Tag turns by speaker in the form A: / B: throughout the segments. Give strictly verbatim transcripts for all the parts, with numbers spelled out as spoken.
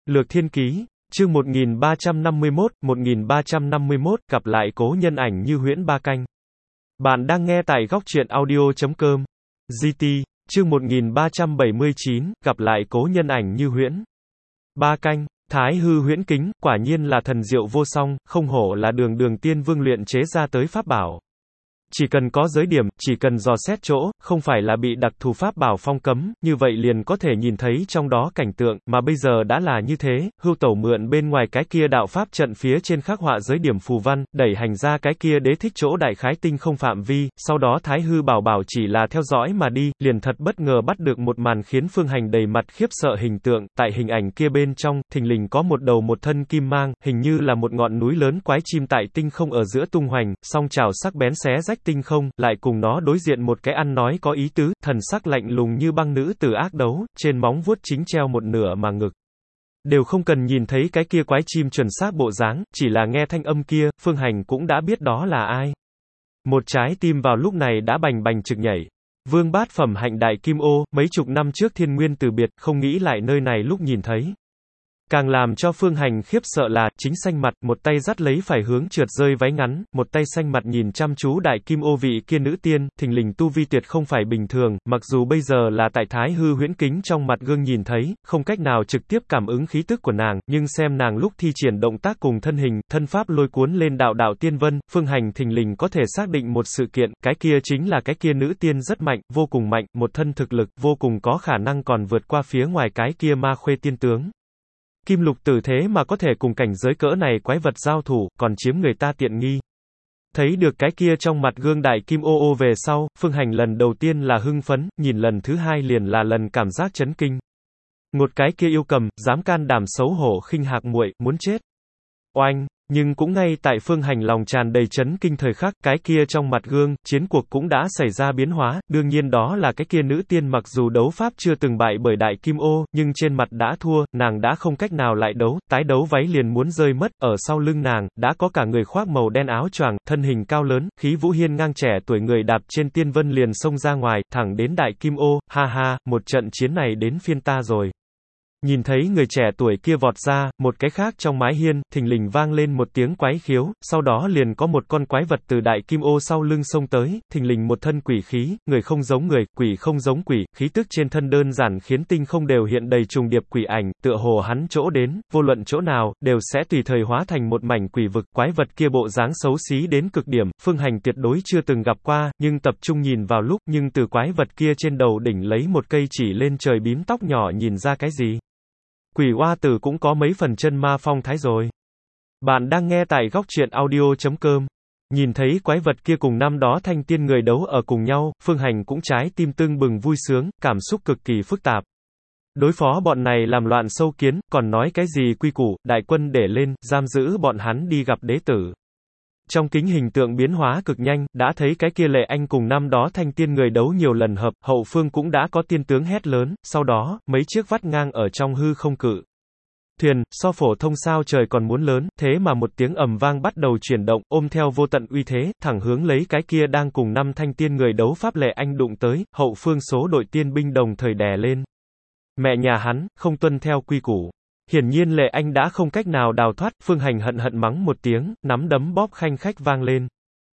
A: Lược Thiên Ký, chương một nghìn ba trăm năm mươi mốt, một nghìn ba trăm năm mươi mốt, gặp lại cố nhân ảnh như huyễn ba canh. Bạn đang nghe tại góc truyện audio chấm com. giê tê, chương một nghìn ba trăm bảy mươi chín, gặp lại cố nhân ảnh như huyễn ba canh. Thái hư huyễn kính, quả nhiên là thần diệu vô song, không hổ là đường đường tiên vương luyện chế ra tới pháp bảo. Chỉ cần có giới điểm, chỉ cần dò xét chỗ, không phải là bị đặc thù pháp bảo phong cấm, như vậy liền có thể nhìn thấy trong đó cảnh tượng, mà bây giờ đã là như thế, Hưu Tẩu mượn bên ngoài cái kia đạo pháp trận phía trên khắc họa giới điểm phù văn, đẩy hành ra cái kia đế thích chỗ đại khái tinh không phạm vi, sau đó Thái hư bảo bảo chỉ là theo dõi mà đi, liền thật bất ngờ bắt được một màn khiến Phương Hành đầy mặt khiếp sợ hình tượng, tại hình ảnh kia bên trong, thình lình có một đầu một thân kim mang, hình như là một ngọn núi lớn quái chim tại tinh không ở giữa tung hoành, song chảo sắc bén xé rách tinh không, lại cùng nó đối diện một cái ăn nói có ý tứ, thần sắc lạnh lùng như băng nữ tử ác đấu, trên móng vuốt chính treo một nửa mà ngực. Đều không cần nhìn thấy cái kia quái chim chuẩn xác bộ dáng, chỉ là nghe thanh âm kia, Phương Hành cũng đã biết đó là ai. Một trái tim vào lúc này đã bành bành trực nhảy. Vương bát phẩm hạnh đại kim ô, mấy chục năm trước thiên nguyên từ biệt, không nghĩ lại nơi này lúc nhìn thấy. Càng làm cho Phương Hành khiếp sợ là, chính xanh mặt, một tay dắt lấy phải hướng trượt rơi váy ngắn, một tay xanh mặt nhìn chăm chú đại kim ô vị kia nữ tiên, thình lình tu vi tuyệt không phải bình thường, mặc dù bây giờ là tại Thái hư huyễn kính trong mặt gương nhìn thấy, không cách nào trực tiếp cảm ứng khí tức của nàng, nhưng xem nàng lúc thi triển động tác cùng thân hình, thân pháp lôi cuốn lên đạo đạo tiên vân, Phương Hành thình lình có thể xác định một sự kiện, cái kia chính là cái kia nữ tiên rất mạnh, vô cùng mạnh, một thân thực lực, vô cùng có khả năng còn vượt qua phía ngoài cái kia ma khuê tiên tướng. Kim lục tử thế mà có thể cùng cảnh giới cỡ này quái vật giao thủ, còn chiếm người ta tiện nghi. Thấy được cái kia trong mặt gương đại kim ô ô về sau, Phương Hành lần đầu tiên là hưng phấn, nhìn lần thứ hai liền là lần cảm giác chấn kinh. Một cái kia yêu cầm, dám can đảm xấu hổ khinh hạc muội, muốn chết. Oanh! Nhưng cũng ngay tại Phương Hành lòng tràn đầy chấn kinh thời khắc, cái kia trong mặt gương, chiến cuộc cũng đã xảy ra biến hóa, đương nhiên đó là cái kia nữ tiên mặc dù đấu pháp chưa từng bại bởi đại kim ô, nhưng trên mặt đã thua, nàng đã không cách nào lại đấu, tái đấu váy liền muốn rơi mất, ở sau lưng nàng, đã có cả người khoác màu đen áo choàng, thân hình cao lớn, khí vũ hiên ngang trẻ tuổi người đạp trên tiên vân liền xông ra ngoài, thẳng đến đại kim ô, ha ha, một trận chiến này đến phiên ta rồi. Nhìn thấy người trẻ tuổi kia vọt ra, một cái khác trong mái hiên, thình lình vang lên một tiếng quái khiếu, sau đó liền có một con quái vật từ đại kim ô sau lưng xông tới, thình lình một thân quỷ khí, người không giống người, quỷ không giống quỷ, khí tức trên thân đơn giản khiến tinh không đều hiện đầy trùng điệp quỷ ảnh, tựa hồ hắn chỗ đến, vô luận chỗ nào, đều sẽ tùy thời hóa thành một mảnh quỷ vực, quái vật kia bộ dáng xấu xí đến cực điểm, Phương Hành tuyệt đối chưa từng gặp qua, nhưng tập trung nhìn vào lúc, nhưng từ quái vật kia trên đầu đỉnh lấy một cây chỉ lên trời bím tóc nhỏ nhìn ra cái gì. Quỷ oa tử cũng có mấy phần chân ma phong thái rồi. Bạn đang nghe tại góc truyện audio chấm com. Nhìn thấy quái vật kia cùng năm đó thanh tiên người đấu ở cùng nhau, Phương Hành cũng trái tim tưng bừng vui sướng, cảm xúc cực kỳ phức tạp. Đối phó bọn này làm loạn sâu kiến, còn nói cái gì quy củ, đại quân để lên, giam giữ bọn hắn đi gặp đế tử. Trong kính hình tượng biến hóa cực nhanh, đã thấy cái kia Lệ Anh cùng năm đó thanh tiên người đấu nhiều lần hợp, hậu phương cũng đã có tiên tướng hét lớn, sau đó, mấy chiếc vắt ngang ở trong hư không cự. Thuyền, so phổ thông sao trời còn muốn lớn, thế mà một tiếng ầm vang bắt đầu chuyển động, ôm theo vô tận uy thế, thẳng hướng lấy cái kia đang cùng năm thanh tiên người đấu pháp Lệ Anh đụng tới, hậu phương số đội tiên binh đồng thời đè lên. Mẹ nhà hắn, không tuân theo quy củ. Hiển nhiên Lệ Anh đã không cách nào đào thoát, Phương Hành hận hận mắng một tiếng, nắm đấm bóp khanh khách vang lên.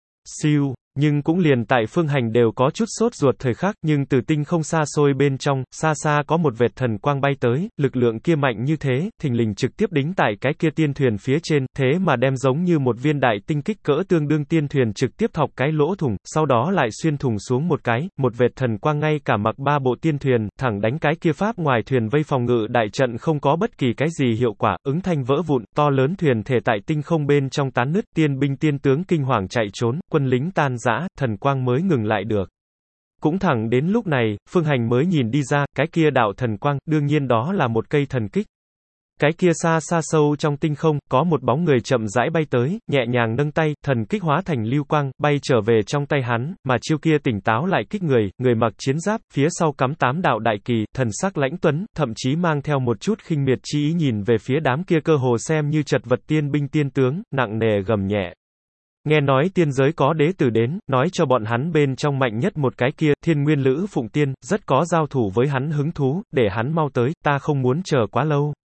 A: Siêu, nhưng cũng liền tại Phương Hành đều có chút sốt ruột thời khắc, nhưng từ tinh không xa xôi bên trong, xa xa có một vệt thần quang bay tới, lực lượng kia mạnh như thế, thình lình trực tiếp đính tại cái kia tiên thuyền phía trên, thế mà đem giống như một viên đại tinh kích cỡ tương đương tiên thuyền trực tiếp thọc cái lỗ thủng, sau đó lại xuyên thủng xuống một cái, một vệt thần quang ngay cả mặc ba bộ tiên thuyền, thẳng đánh cái kia pháp ngoài thuyền vây phòng ngự đại trận không có bất kỳ cái gì hiệu quả, ứng thanh vỡ vụn, to lớn thuyền thể tại tinh không bên trong tán nứt, tiên binh tiên tướng kinh hoàng chạy trốn, quân lính tan rã, thần quang mới ngừng lại được. Cũng thẳng đến lúc này, Phương Hành mới nhìn đi ra, cái kia đạo thần quang, đương nhiên đó là một cây thần kích. Cái kia xa xa sâu trong tinh không, có một bóng người chậm rãi bay tới, nhẹ nhàng nâng tay, thần kích hóa thành lưu quang, bay trở về trong tay hắn, mà chiêu kia tỉnh táo lại kích người, người mặc chiến giáp, phía sau cắm tám đạo đại kỳ, thần sắc lãnh tuấn, thậm chí mang theo một chút khinh miệt chi ý nhìn về phía đám kia cơ hồ xem như chật vật tiên binh tiên tướng, nặng nề gầm nhẹ. Nghe nói tiên giới có đế tử đến, nói cho bọn hắn bên trong mạnh nhất một cái kia, Thiên Nguyên Lữ Phụng Tiên, rất có giao thủ với hắn hứng thú, để hắn mau tới, ta không muốn chờ quá lâu.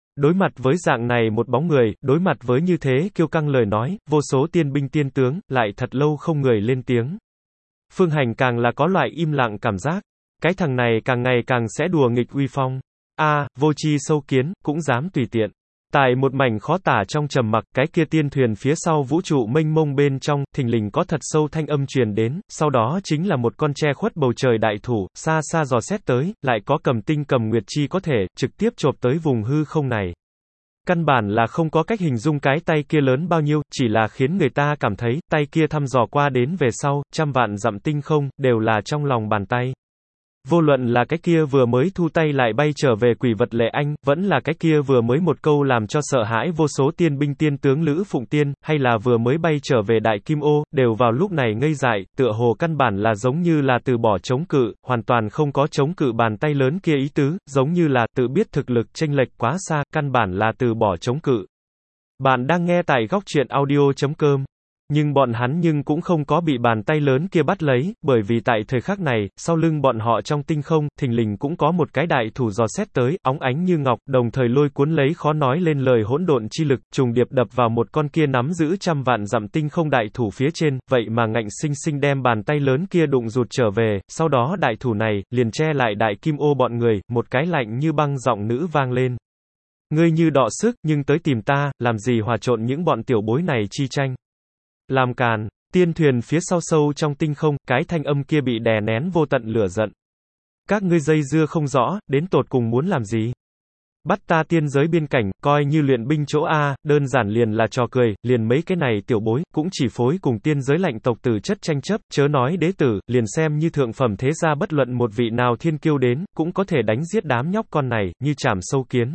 A: Đối mặt với dạng này một bóng người, đối mặt với như thế kiêu căng lời nói, vô số tiên binh tiên tướng, lại thật lâu không người lên tiếng. Phương Hành càng là có loại im lặng cảm giác. Cái thằng này càng ngày càng sẽ đùa nghịch uy phong. A, à, vô tri sâu kiến, cũng dám tùy tiện. Tại một mảnh khó tả trong trầm mặc, cái kia tiên thuyền phía sau vũ trụ mênh mông bên trong, thình lình có thật sâu thanh âm truyền đến, sau đó chính là một con che khuất bầu trời đại thủ, xa xa dò xét tới, lại có cầm tinh cầm nguyệt chi có thể, trực tiếp chộp tới vùng hư không này. Căn bản là không có cách hình dung cái tay kia lớn bao nhiêu, chỉ là khiến người ta cảm thấy, tay kia thăm dò qua đến về sau, trăm vạn dặm tinh không, đều là trong lòng bàn tay. Vô luận là cái kia vừa mới thu tay lại bay trở về quỷ vật Lệ Anh, vẫn là cái kia vừa mới một câu làm cho sợ hãi vô số tiên binh tiên tướng Lữ Phụng Tiên, hay là vừa mới bay trở về Đại Kim Ô, đều vào lúc này ngây dại, tựa hồ căn bản là giống như là từ bỏ chống cự, hoàn toàn không có chống cự bàn tay lớn kia ý tứ, giống như là tự biết thực lực chênh lệch quá xa, căn bản là từ bỏ chống cự. Bạn đang nghe tại góc truyện audio chấm com. Nhưng bọn hắn nhưng cũng không có bị bàn tay lớn kia bắt lấy, bởi vì tại thời khắc này, sau lưng bọn họ trong tinh không, thình lình cũng có một cái đại thủ dò xét tới, óng ánh như ngọc, đồng thời lôi cuốn lấy khó nói lên lời hỗn độn chi lực, trùng điệp đập vào một con kia nắm giữ trăm vạn dặm tinh không đại thủ phía trên, vậy mà ngạnh sinh sinh đem bàn tay lớn kia đụng rụt trở về, sau đó đại thủ này, liền che lại Đại Kim Ô bọn người, một cái lạnh như băng giọng nữ vang lên. Ngươi như đọ sức, nhưng tới tìm ta, làm gì hòa trộn những bọn tiểu bối này chi tranh. Làm càn, tiên thuyền phía sau sâu trong tinh không, cái thanh âm kia bị đè nén vô tận lửa giận. Các ngươi dây dưa không rõ, đến tột cùng muốn làm gì? Bắt ta tiên giới biên cảnh, coi như luyện binh chỗ A, đơn giản liền là trò cười, liền mấy cái này tiểu bối, cũng chỉ phối cùng tiên giới lạnh tộc tử chất tranh chấp, chớ nói đế tử, liền xem như thượng phẩm thế gia bất luận một vị nào thiên kiêu đến, cũng có thể đánh giết đám nhóc con này, như chảm sâu kiến.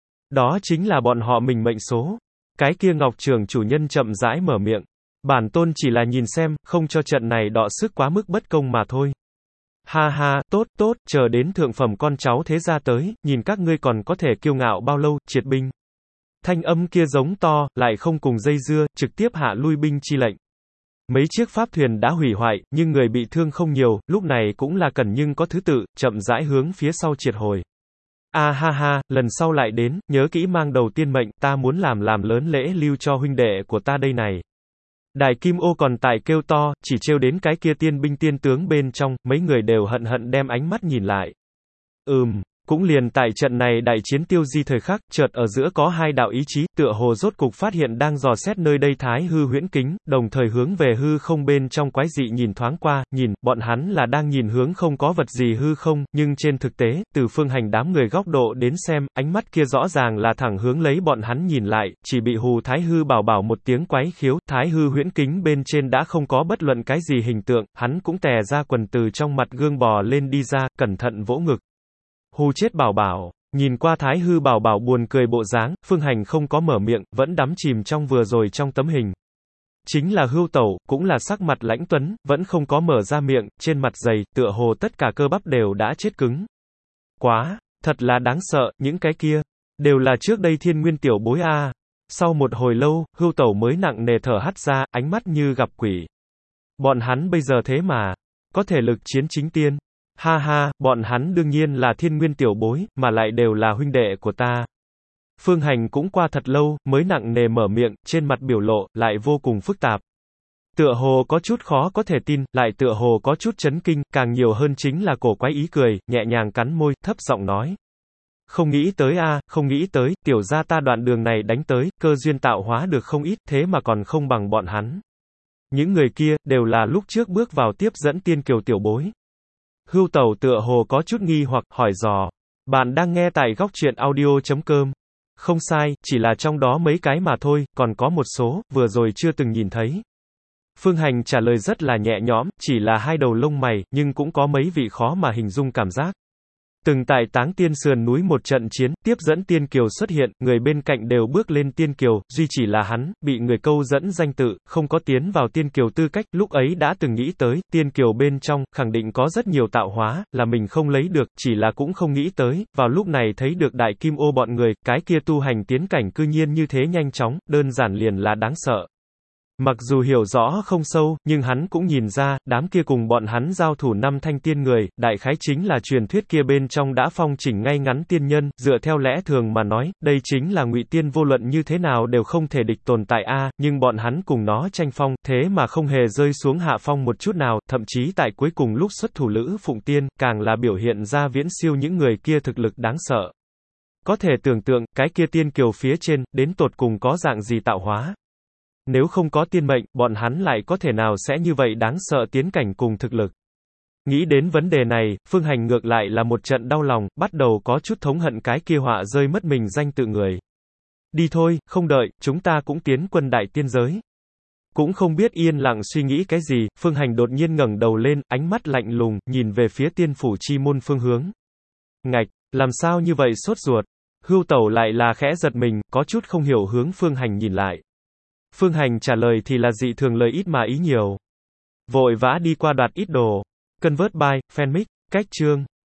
A: Đó chính là bọn họ mình mệnh số. Cái kia Ngọc Trường chủ nhân chậm rãi mở miệng. Bản tôn chỉ là nhìn xem, không cho trận này đọ sức quá mức bất công mà thôi. Ha ha, tốt, tốt, chờ đến thượng phẩm con cháu thế gia tới, nhìn các ngươi còn có thể kiêu ngạo bao lâu, triệt binh. Thanh âm kia giống to, lại không cùng dây dưa, trực tiếp hạ lui binh chi lệnh. Mấy chiếc pháp thuyền đã hủy hoại, nhưng người bị thương không nhiều, lúc này cũng là cần nhưng có thứ tự, chậm rãi hướng phía sau triệt hồi. A à, ha ha, lần sau lại đến, nhớ kỹ mang đầu tiên mệnh, ta muốn làm làm lớn lễ lưu cho huynh đệ của ta đây này. Đại Kim Ô còn tại kêu to, chỉ trêu đến cái kia tiên binh tiên tướng bên trong, mấy người đều hận hận đem ánh mắt nhìn lại. Ừm, cũng liền tại trận này đại chiến tiêu di thời khắc, chợt ở giữa có hai đạo ý chí, tựa hồ rốt cục phát hiện đang dò xét nơi đây thái hư huyễn kính, đồng thời hướng về hư không bên trong quái dị nhìn thoáng qua, nhìn, bọn hắn là đang nhìn hướng không có vật gì hư không, nhưng trên thực tế, từ Phương Hành đám người góc độ đến xem, ánh mắt kia rõ ràng là thẳng hướng lấy bọn hắn nhìn lại, chỉ bị hù thái hư bảo bảo một tiếng quái khiếu, thái hư huyễn kính bên trên đã không có bất luận cái gì hình tượng, hắn cũng tè ra quần từ trong mặt gương bò lên đi ra, cẩn thận vỗ ngực. Hù chết bảo bảo, nhìn qua thái hư bảo bảo buồn cười bộ dáng, Phương Hành không có mở miệng, vẫn đắm chìm trong vừa rồi trong tấm hình. Chính là Hưu Tẩu, cũng là sắc mặt lãnh tuấn, vẫn không có mở ra miệng, trên mặt dày, tựa hồ tất cả cơ bắp đều đã chết cứng. Quá, thật là đáng sợ, những cái kia, đều là trước đây thiên nguyên tiểu bối a. Sau một hồi lâu, Hưu Tẩu mới nặng nề thở hắt ra, ánh mắt như gặp quỷ. Bọn hắn bây giờ thế mà, có thể lực chiến chính tiên. Ha ha, bọn hắn đương nhiên là thiên nguyên tiểu bối, mà lại đều là huynh đệ của ta. Phương Hành cũng qua thật lâu, mới nặng nề mở miệng, trên mặt biểu lộ, lại vô cùng phức tạp. Tựa hồ có chút khó có thể tin, lại tựa hồ có chút chấn kinh, càng nhiều hơn chính là cổ quái ý cười, nhẹ nhàng cắn môi, thấp giọng nói. Không nghĩ tới a, à, không nghĩ tới, tiểu gia ta đoạn đường này đánh tới, cơ duyên tạo hóa được không ít, thế mà còn không bằng bọn hắn. Những người kia, đều là lúc trước bước vào tiếp dẫn tiên kiều tiểu bối. Hưu Tẩu tựa hồ có chút nghi hoặc, hỏi dò. Bạn đang nghe tại góc truyện audio chấm com. Không sai, chỉ là trong đó mấy cái mà thôi, còn có một số, vừa rồi chưa từng nhìn thấy. Phương Hành trả lời rất là nhẹ nhõm, chỉ là hai đầu lông mày, nhưng cũng có mấy vị khó mà hình dung cảm giác. Từng tại Táng Tiên sườn núi một trận chiến, tiếp dẫn tiên kiều xuất hiện, người bên cạnh đều bước lên tiên kiều, duy chỉ là hắn, bị người câu dẫn danh tự, không có tiến vào tiên kiều tư cách, lúc ấy đã từng nghĩ tới, tiên kiều bên trong, khẳng định có rất nhiều tạo hóa, là mình không lấy được, chỉ là cũng không nghĩ tới, vào lúc này thấy được Đại Kim Ô bọn người, cái kia tu hành tiến cảnh cư nhiên như thế nhanh chóng, đơn giản liền là đáng sợ. Mặc dù hiểu rõ không sâu, nhưng hắn cũng nhìn ra, đám kia cùng bọn hắn giao thủ năm thanh tiên người, đại khái chính là truyền thuyết kia bên trong đã phong chỉnh ngay ngắn tiên nhân, dựa theo lẽ thường mà nói, đây chính là ngụy tiên vô luận như thế nào đều không thể địch tồn tại a, nhưng bọn hắn cùng nó tranh phong, thế mà không hề rơi xuống hạ phong một chút nào, thậm chí tại cuối cùng lúc xuất thủ Lữ Phụng Tiên, càng là biểu hiện ra viễn siêu những người kia thực lực đáng sợ. Có thể tưởng tượng, cái kia tiên kiều phía trên, đến tột cùng có dạng gì tạo hóa. Nếu không có tiên mệnh, bọn hắn lại có thể nào sẽ như vậy đáng sợ tiến cảnh cùng thực lực. Nghĩ đến vấn đề này, Phương Hành ngược lại là một trận đau lòng, bắt đầu có chút thống hận cái kia họa rơi mất mình danh tự người. Đi thôi, không đợi, chúng ta cũng tiến quân đại tiên giới. Cũng không biết yên lặng suy nghĩ cái gì, Phương Hành đột nhiên ngẩng đầu lên, ánh mắt lạnh lùng, nhìn về phía tiên phủ chi môn phương hướng. Ngạch, làm sao như vậy sốt ruột? Hưu Tẩu lại là khẽ giật mình, có chút không hiểu hướng Phương Hành nhìn lại. Phương Hành trả lời thì là dị thường lời ít mà ý nhiều. Vội vã đi qua đoạt ít đồ. Convert by, fanmic, cách chương.